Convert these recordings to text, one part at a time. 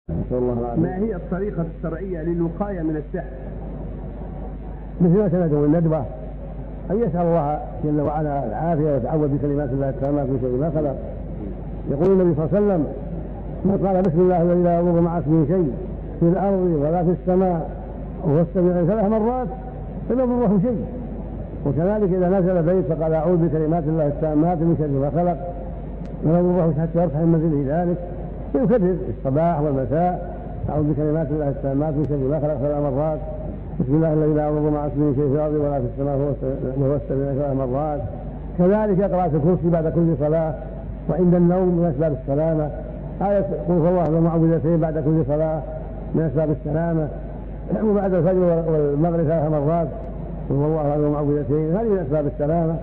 ما هي الطريقة الشرعية للوقاية من السحر؟ مثل ما سنده الندوة أن يسأل الله جل وعلا العافية ويتعوذ بكلمات الله التامات من شر ما خلق. يقول النبي صلى الله عليه وسلم: من قال بسم الله الذي لا يضر مع اسمه شيء في الأرض ولا في السماء وهو السميع 3 مرات فلم يضره شيء. وكذلك إذا نزل بيت فقال أعوذ بكلمات الله التامات من شر ما خلق فلم يضره حتى يرفع من منزله ذلك. ويكرر الصباح والمساء: أعوذ بكلمات الله التامات من شر ما خلق 3 مرات، بسم الله الذي لا يضر مع اسمه شيء في الأرض ولا في السماء وهو السميع 3 مرات. كذلك قراءة الكرسي بعد كل صلاة، وعند النوم من أسباب السلامة. آية قل هو الله والمعوذتين بعد كل صلاة من أسباب السلامة. وبعد الفجر والمغرب 3 مرات قل هو الله والمعوذتين، هذه من أسباب السلامة.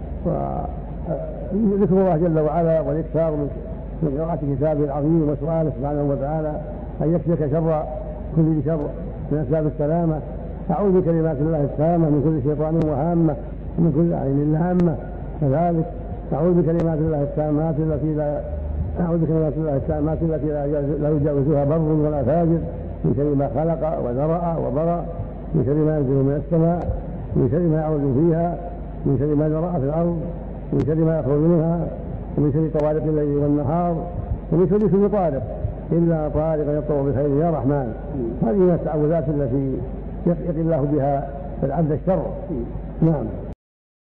وذكر الله جل وعلا والإكثار من قراءة كتابه العظيم وسؤاله سبحانه وتعالى أن يكفيك شر كل شر من أسباب السلامة. أعوذ بكلمات الله التامة من كل شيطان وهامة ومن كل عين لامة. كذلك أعوذ بكلمات الله التامات التي لا يجاوزها بر ولا فاجر، من شر ما خلق وذرأ وبرأ، من شر ما ينزل من السماء، من شر ما يعرض فيها، من شر ما ذرأ في الأرض، من شر ما يخرج منها، ومن شر طوارق الليل والنهار، ومن شر كل طارق إلا طارق يطوع بخير يا رحمن. هذه من التعوذات التي يقي الله بها العبد الشر. نعم.